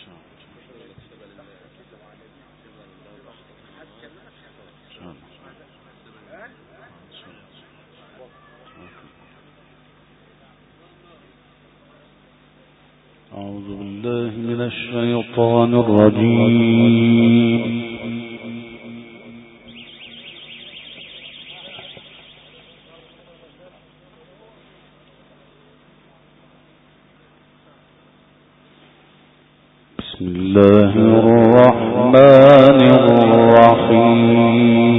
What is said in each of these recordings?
أعوذ بالله من الشيطان الرجيم. بسم الله الرحمن الرحيم.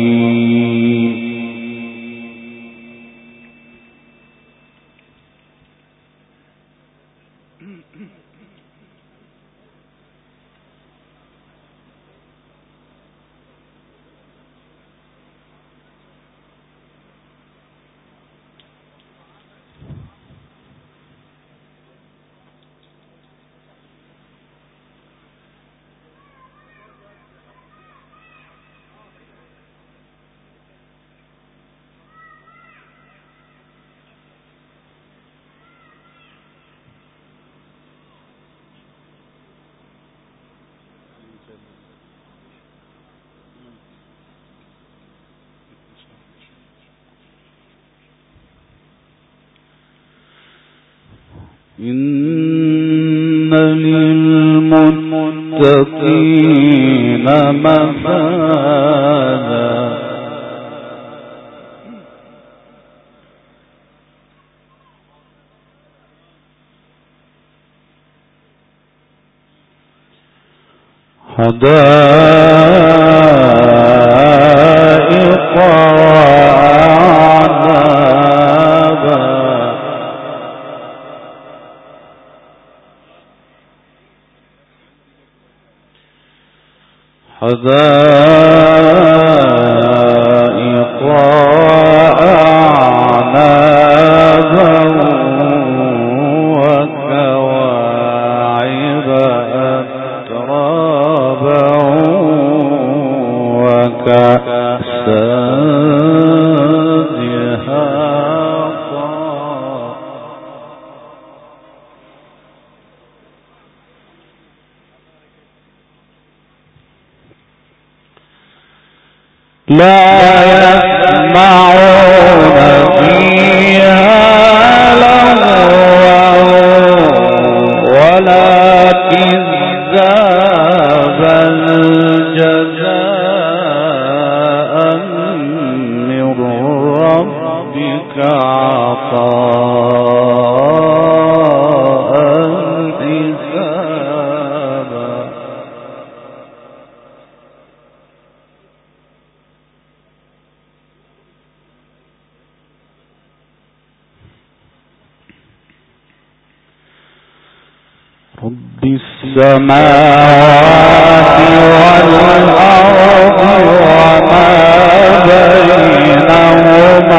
إن للمتقين مفازا حدائق وأعنابا حدائق وأعنابا وكواعب أترابا وكأسا دهاقا لا يسمعون فيها لغوا ولا كذابا جزاء من ربك عطاء حسابا. رب السماوات والأرض وما بينهما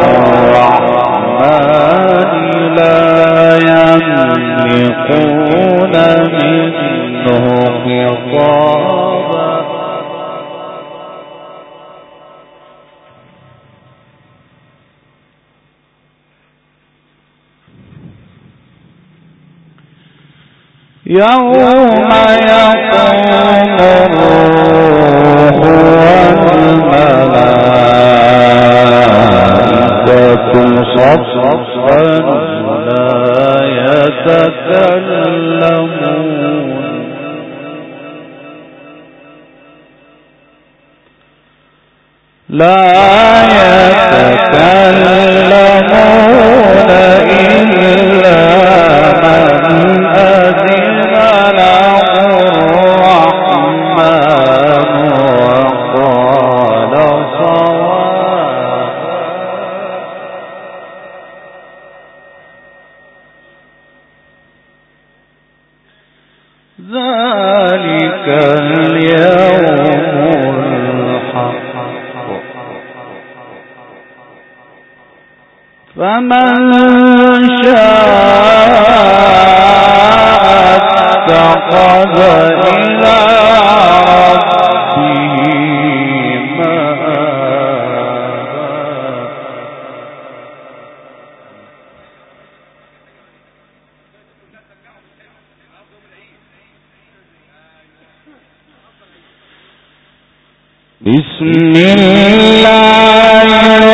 الرحمن لا يملكون منه خطابا. يوم يقوم الروح والملائكة صفا لا يتكلمون إلا من أذن له الرحمن وقال صوابا. ذلك اليوم الحق فمن شاء اتخذ إلى ربه مآبا. بسم الله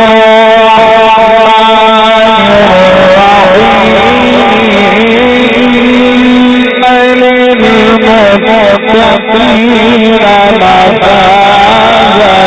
للمتقين مفازا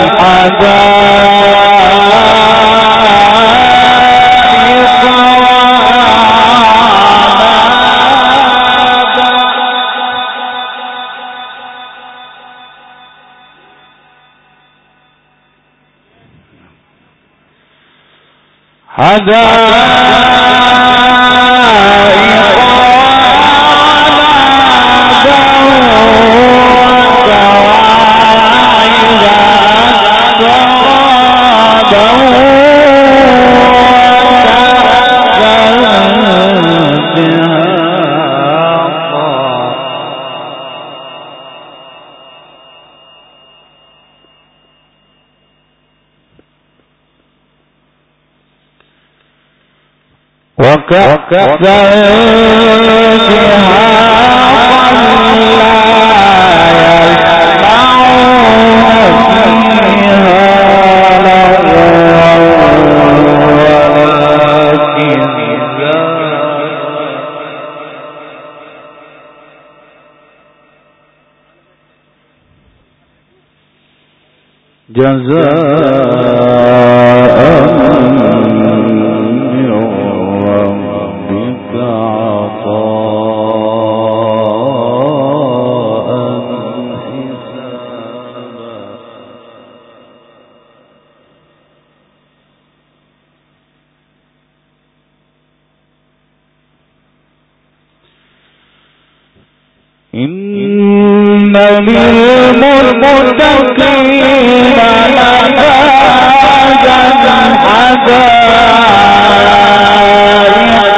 وكأسا إن للمتقين مفازا حدائق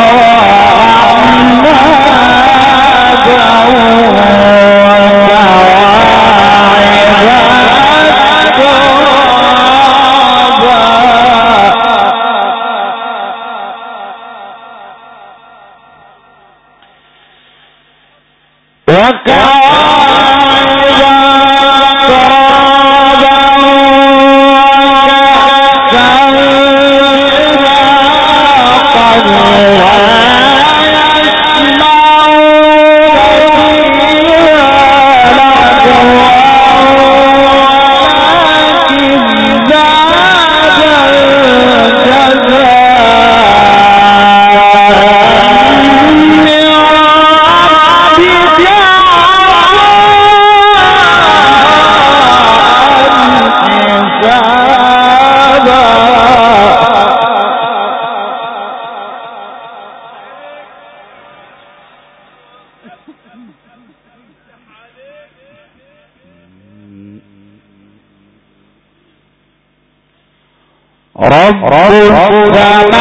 رب السماوات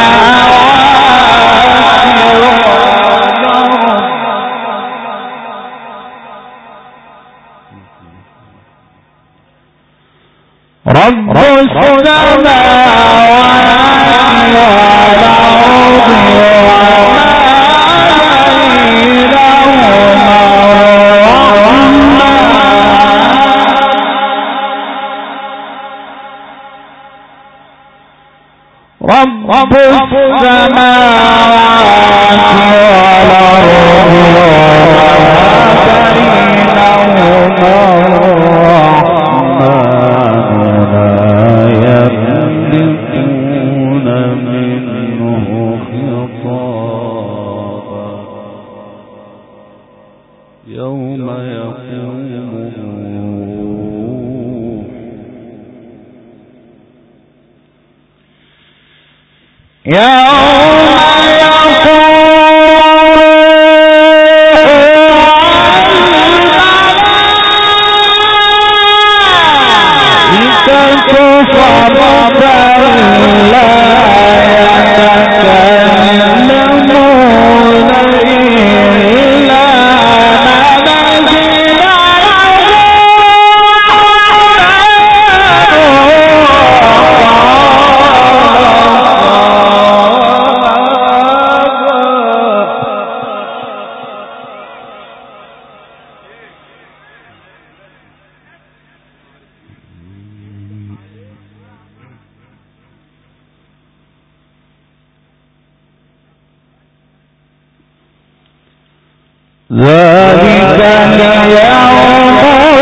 ذلك اليوم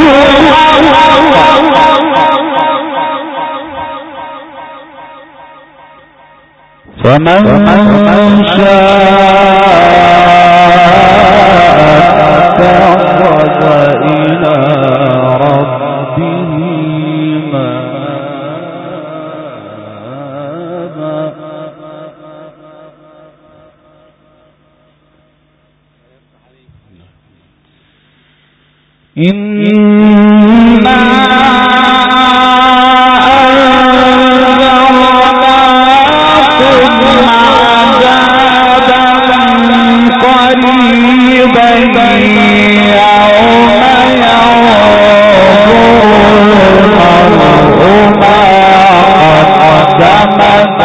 فمن شاء اتخذ إلى ربه إنا أنذرناكم عذابا قريبا يوم ينظر المرء ما قدمت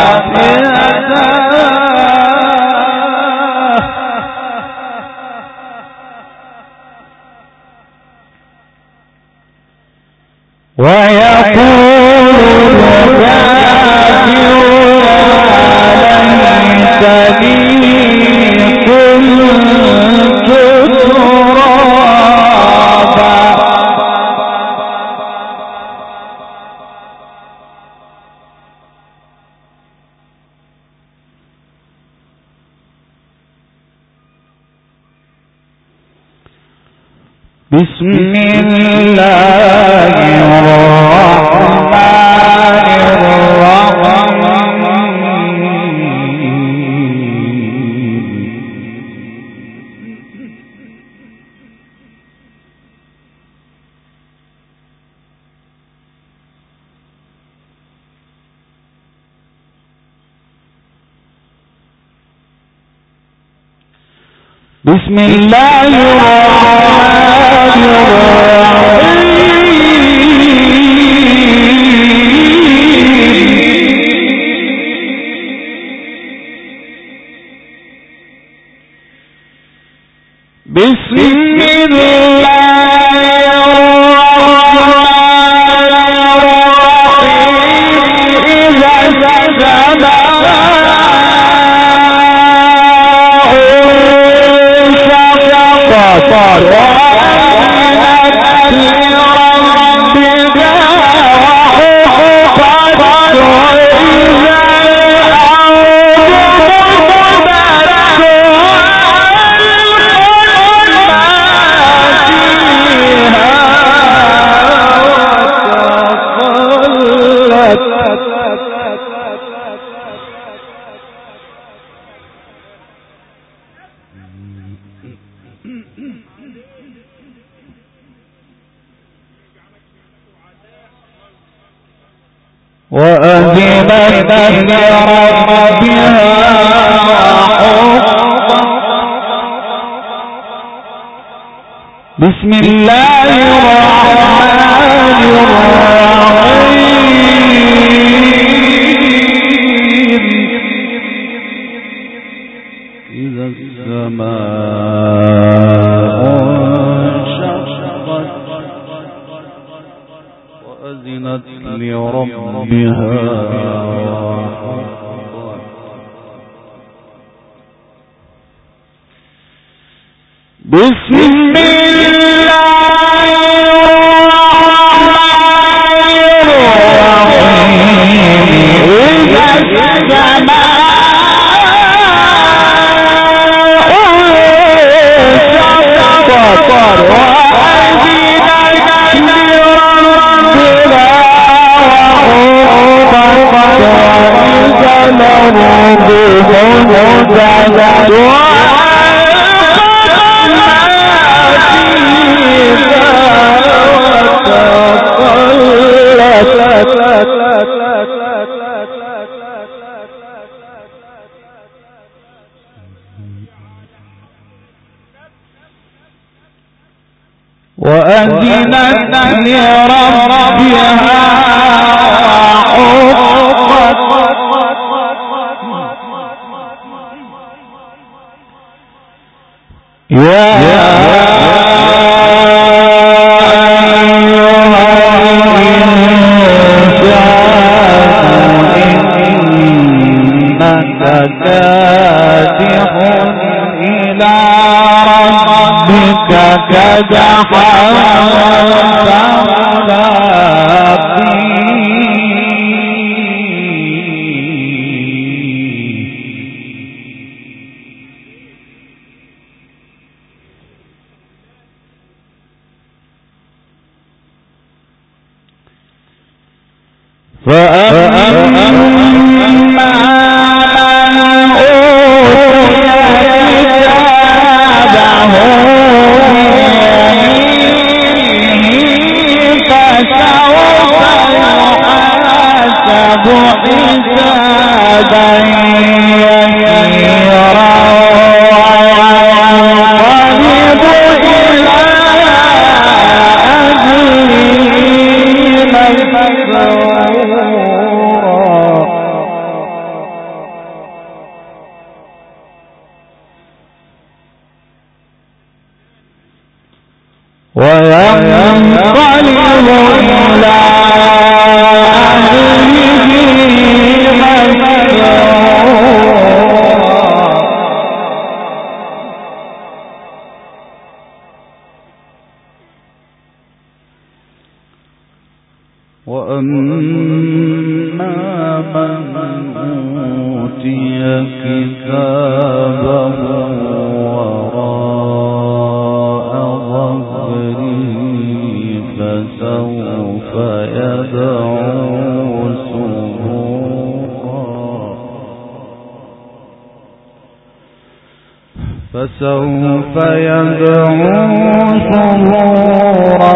ويقول الكافر يا ليتني كنت ترابا بسم الله الرحمن بسم الله الرحمن الرحيم بسم الله وأذنت لربها بسم الله الرحمن الرحيم إذا السماء انشقت وأذنت لربها بسم الله الرحمن الرحيم إذا السماء انشقت وأذنت لربها وحقت وإذا الأرض مدت وأذنت لربها وحقت يا كادح إلى ربك كدحا فسوف يدعو ثبورا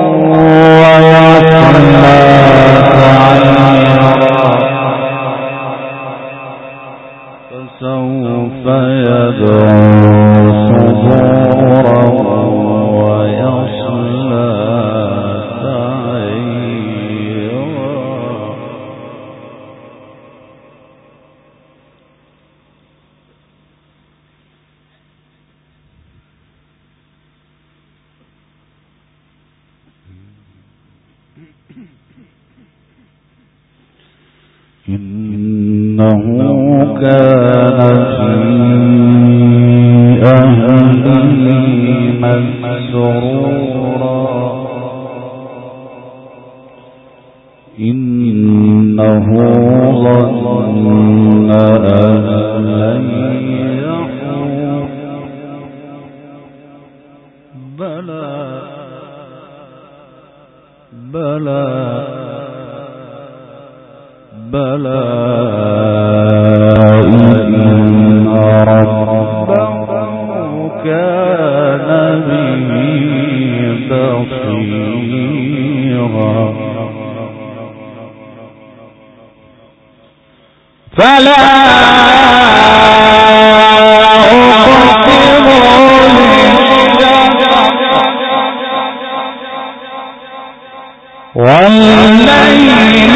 ويصلى سعيرا فسوف يدعو ثبورا ويصلى سعيرا إنه كان في أهله مسرورا إنه ظن أن لن يحور بلى إن ربه كان به بصيرا فلا أقسم والليل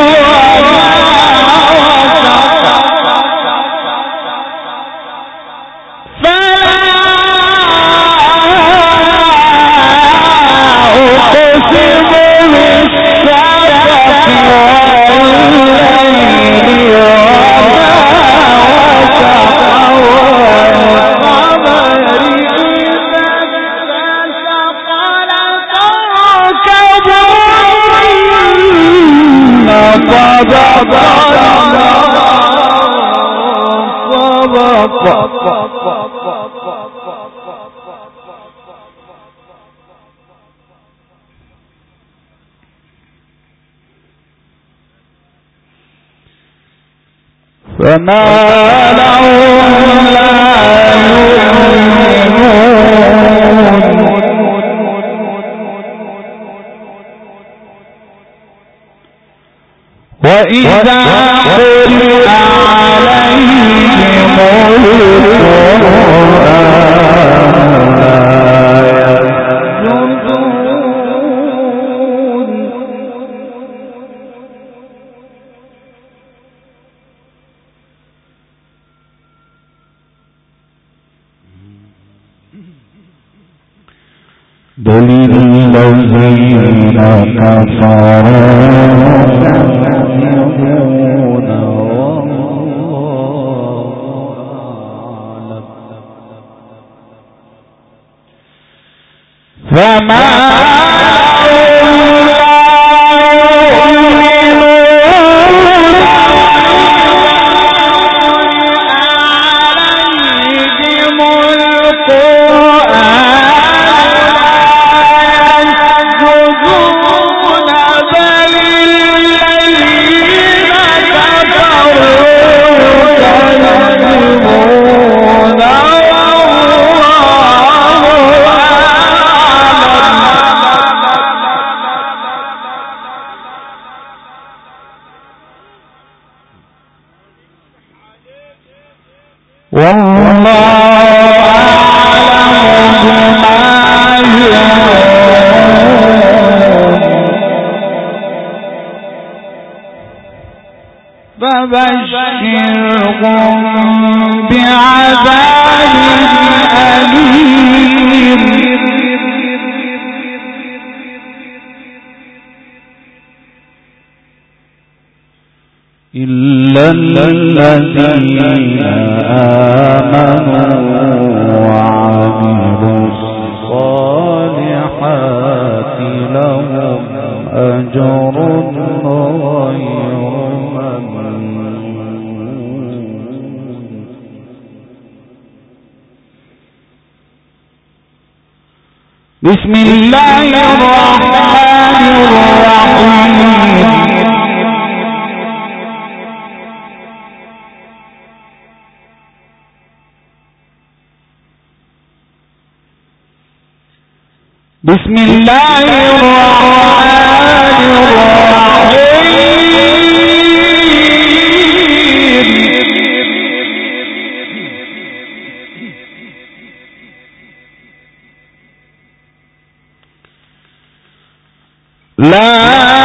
فما لهم لا يؤمنون وإذا قرئ عليهم القرآن لا يسجدون بل الذين كفروا يكذبون والله أعلم. فما فبشرهم بعذاب أليم إلا الذين آمنوا وعملوا الصالحات لهم أجر غير بسم الله الرحمن الرحيم بسم الله الرحمن الرحيم لا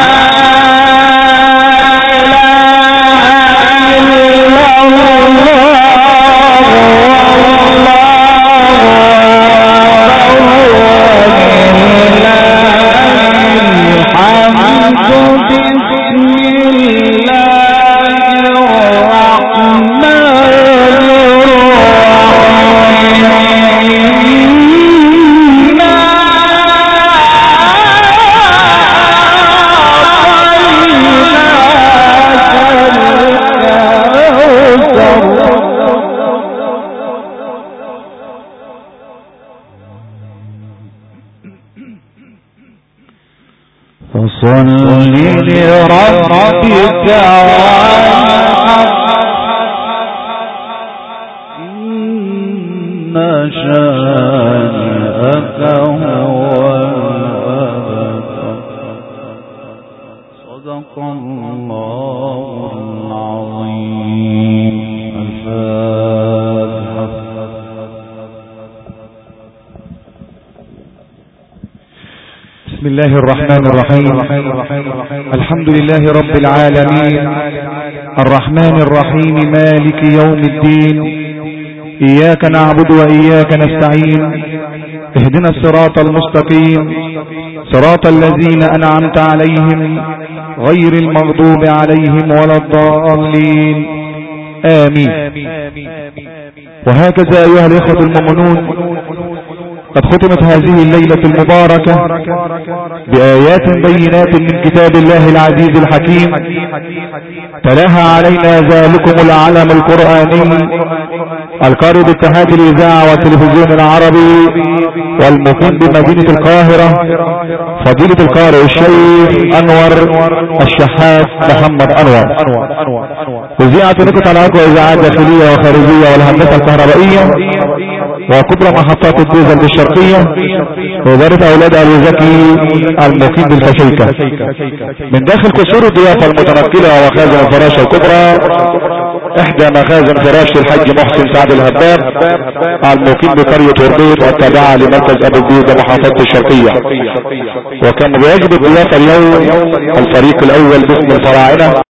فصل لربك وانحر إن شانئك هو الأبتر صدق الله العظيم. بسم الله الرحمن الرحيم. الحمد لله رب العالمين الرحمن الرحيم مالك يوم الدين إياك نعبد وإياك نستعين اهدنا الصراط المستقيم صراط الذين أنعمت عليهم غير المغضوب عليهم ولا الضالين آمين. وهكذا أيها الإخوة المؤمنون قد ختمت هذه الليلة المباركة بآيات بينات من كتاب الله العزيز الحكيم تلاها علينا ذلكم العلم القرآني القارئ باتحاد الإذاعة والتلفزيون العربي والمقيم بمدينة القاهرة فضيلة القارئ الشيخ أنور الشحات محمد أنور. وزيعة نقطة العقل وإذاعات داخلية وخارجية والهندسة الكهربائية وكبرى محطات الديزل بالشرقية وإدارة أولاد أبو زكي المقيم بالفشيكة من داخل قصور الضيافة المتنقلة ومخازن الفراشة الكبرى إحدى مخازن فراش الحج محسن سعد الهباب المقيم بقرية وربيط والتابعة لمركز أبو الجودة محافظة الشرقية. وكان بيجب الضيافة اليوم الفريق الأول باسم الفراعنة